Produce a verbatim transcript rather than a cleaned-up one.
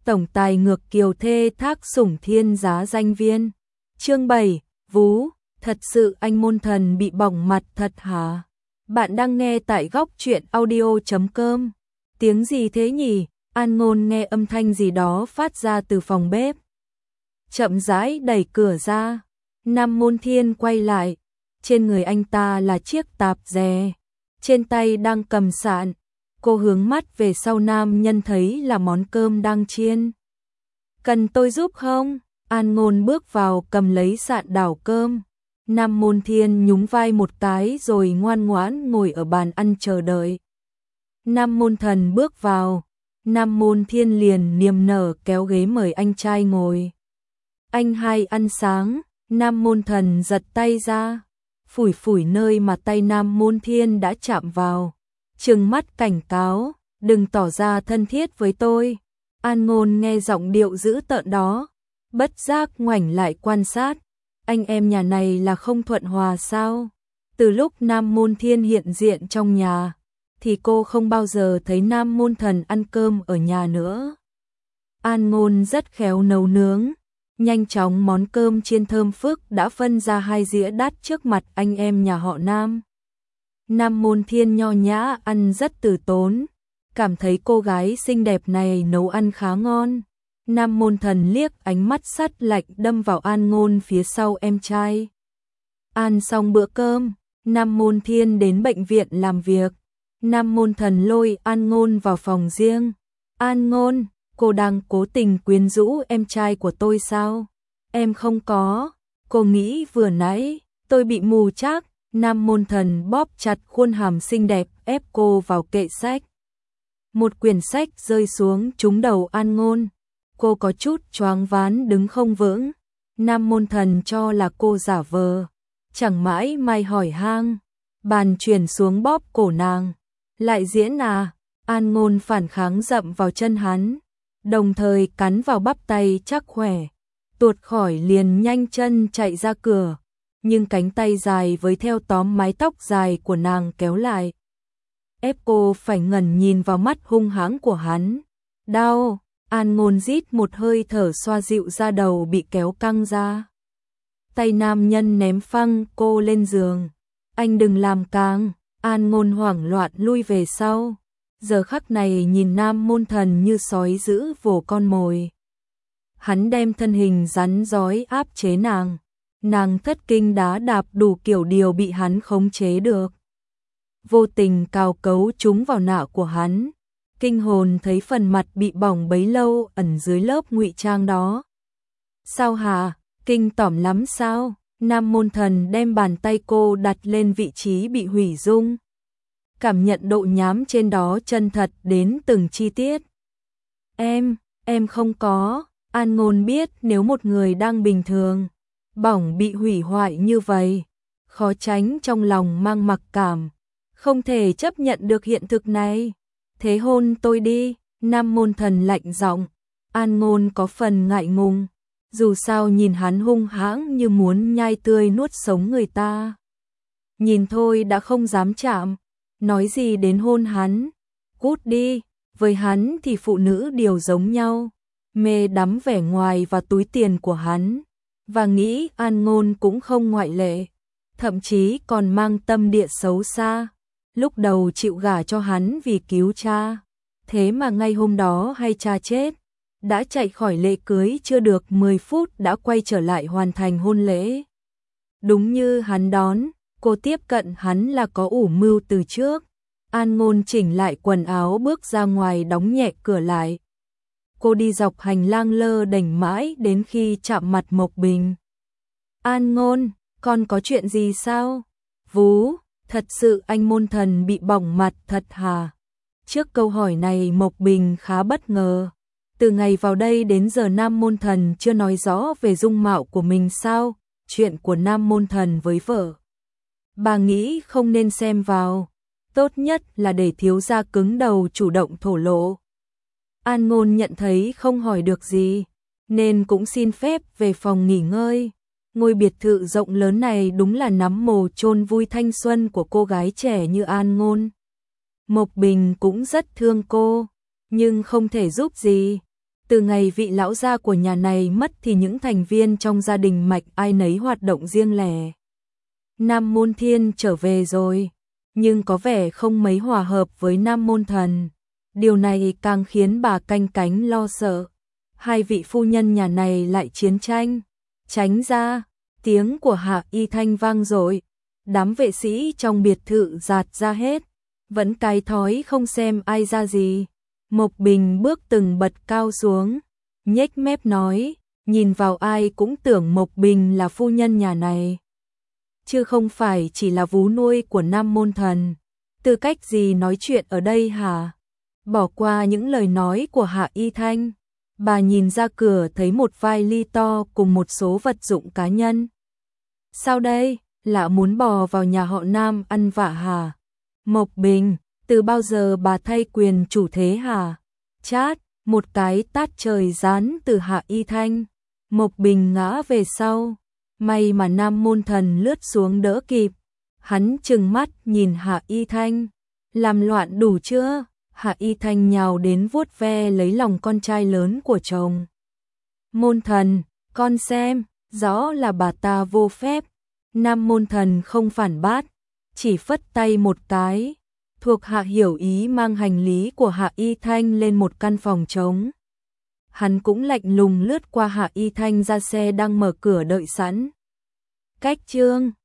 tổng tài ngược kiều thê thác sủng thiên giá danh viên. Chương bảy, Vú, thật sự anh môn thần bị bỏng mặt thật hả? Bạn đang nghe tại góc truyện audio chấm com. Tiếng gì thế nhỉ? An Ngôn nghe âm thanh gì đó phát ra từ phòng bếp. Chậm rãi đẩy cửa ra. Nam Môn Thiên quay lại. Trên người anh ta là chiếc tạp dề. Trên tay đang cầm sạn. Cô hướng mắt về sau nam nhân thấy là món cơm đang chiên. Cần tôi giúp không? An Ngôn bước vào cầm lấy sạn đảo cơm. Nam Môn Thiên nhún vai một cái rồi ngoan ngoãn ngồi ở bàn ăn chờ đợi. Nam Môn Thần bước vào. Nam Môn Thiên liền niềm nở kéo ghế mời anh trai ngồi. Anh hai ăn sáng. Nam Môn Thần giật tay ra. Phủi phủi nơi mà tay Nam Môn Thiên đã chạm vào. Trừng mắt cảnh cáo, đừng tỏ ra thân thiết với tôi. An Ngôn nghe giọng điệu dữ tợn đó, bất giác ngoảnh lại quan sát. Anh em nhà này là không thuận hòa sao? Từ lúc Nam Môn Thiên hiện diện trong nhà, thì cô không bao giờ thấy Nam Môn Thần ăn cơm ở nhà nữa. An Ngôn rất khéo nấu nướng. Nhanh chóng món cơm chiên thơm phức đã phân ra hai dĩa đắt trước mặt anh em nhà họ Nam. Nam Môn Thiên nho nhã ăn rất từ tốn, cảm thấy cô gái xinh đẹp này nấu ăn khá ngon. Nam Môn Thần liếc ánh mắt sắt lạnh đâm vào An Ngôn phía sau em trai. Ăn xong bữa cơm, Nam Môn Thiên đến bệnh viện làm việc. Nam Môn Thần lôi An Ngôn vào phòng riêng. An Ngôn, cô đang cố tình quyến rũ em trai của tôi sao? Em không có, cô nghĩ vừa nãy tôi bị mù chắc. Nam Môn Thần bóp chặt khuôn hàm xinh đẹp ép cô vào kệ sách. Một quyển sách rơi xuống trúng đầu An Ngôn. Cô có chút choáng váng đứng không vững. Nam Môn Thần cho là cô giả vờ. Chẳng mãi mai hỏi han. Bàn chuyển xuống bóp cổ nàng. Lại diễn à? An Ngôn phản kháng dậm vào chân hắn. Đồng thời cắn vào bắp tay chắc khỏe. Tuột khỏi liền nhanh chân chạy ra cửa. Nhưng cánh tay dài với theo tóm mái tóc dài của nàng kéo lại. Ép cô phải ngẩn nhìn vào mắt hung hãng của hắn. Đau, An Ngôn rít một hơi thở xoa dịu da đầu bị kéo căng ra. Tay nam nhân ném phăng cô lên giường. Anh đừng làm càng, An Ngôn hoảng loạn lui về sau. Giờ khắc này nhìn Nam Môn Thần như sói dữ vồ con mồi. Hắn đem thân hình rắn rói áp chế nàng. Nàng thất kinh đá đạp đủ kiểu điều bị hắn khống chế được. Vô tình cào cấu trúng vào nạo của hắn. Kinh hồn thấy phần mặt bị bỏng bấy lâu ẩn dưới lớp ngụy trang đó. Sao hả? Kinh tởm lắm sao? Nam Môn Thần đem bàn tay cô đặt lên vị trí bị hủy dung. Cảm nhận độ nhám trên đó chân thật đến từng chi tiết. Em, em không có. An Ngôn biết nếu một người đang bình thường, bỏng bị hủy hoại như vậy, khó tránh trong lòng mang mặc cảm, không thể chấp nhận được hiện thực này. Thế hôn tôi đi, Nam Môn Thần lạnh giọng. An Ngôn có phần ngại ngùng, dù sao nhìn hắn hung hãng như muốn nhai tươi nuốt sống người ta. Nhìn thôi đã không dám chạm, nói gì đến hôn hắn. Cút đi, với hắn thì phụ nữ đều giống nhau, mê đắm vẻ ngoài và túi tiền của hắn. Và nghĩ An Ngôn cũng không ngoại lệ, thậm chí còn mang tâm địa xấu xa. Lúc đầu chịu gả cho hắn vì cứu cha, thế mà ngay hôm đó hay cha chết, đã chạy khỏi lễ cưới chưa được mười phút đã quay trở lại hoàn thành hôn lễ. Đúng như hắn đón, cô tiếp cận hắn là có ủ mưu từ trước. An Ngôn chỉnh lại quần áo bước ra ngoài đóng nhẹ cửa lại. Cô đi dọc hành lang lơ đễnh mãi đến khi chạm mặt Mộc Bình. An Ngôn, con có chuyện gì sao? Vú, thật sự anh Môn Thần bị bỏng mặt thật hả? Trước câu hỏi này Mộc Bình khá bất ngờ. Từ ngày vào đây đến giờ Nam Môn Thần chưa nói rõ về dung mạo của mình sao? Chuyện của Nam Môn Thần với vợ, bà nghĩ không nên xem vào. Tốt nhất là để thiếu gia cứng đầu chủ động thổ lộ. An Ngôn nhận thấy không hỏi được gì, nên cũng xin phép về phòng nghỉ ngơi. Ngôi biệt thự rộng lớn này đúng là nắm mồ chôn vui thanh xuân của cô gái trẻ như An Ngôn. Mộc Bình cũng rất thương cô, nhưng không thể giúp gì. Từ ngày vị lão gia của nhà này mất thì những thành viên trong gia đình Mạch ai nấy hoạt động riêng lẻ. Nam Môn Thiên trở về rồi, nhưng có vẻ không mấy hòa hợp với Nam Môn Thần. Điều này càng khiến bà canh cánh lo sợ. Hai vị phu nhân nhà này lại chiến tranh. Tránh ra, tiếng của Hạ Y Thanh vang dội. Đám vệ sĩ trong biệt thự giạt ra hết, vẫn cái thói không xem ai ra gì. Mộc Bình bước từng bật cao xuống, nhếch mép nói, nhìn vào ai cũng tưởng Mộc Bình là phu nhân nhà này, chứ không phải chỉ là vú nuôi của Nam Môn Thần. Tư cách gì nói chuyện ở đây hả? Bỏ qua những lời nói của Hạ Y Thanh, bà nhìn ra cửa thấy một vai ly to cùng một số vật dụng cá nhân. Sao đây? Lạ muốn bò vào nhà họ Nam ăn vạ hả? Mộc Bình, từ bao giờ bà thay quyền chủ thế hả? Chát, một cái tát trời giáng từ Hạ Y Thanh. Mộc Bình ngã về sau. May mà Nam Môn Thần lướt xuống đỡ kịp. Hắn trừng mắt nhìn Hạ Y Thanh. Làm loạn đủ chưa? Hạ Y Thanh nhào đến vuốt ve lấy lòng con trai lớn của chồng. Môn Thần, con xem, rõ là bà ta vô phép. Nam Môn Thần không phản bác, chỉ phất tay một cái. Thuộc hạ hiểu ý mang hành lý của Hạ Y Thanh lên một căn phòng trống. Hắn cũng lạnh lùng lướt qua Hạ Y Thanh ra xe đang mở cửa đợi sẵn. Cách chương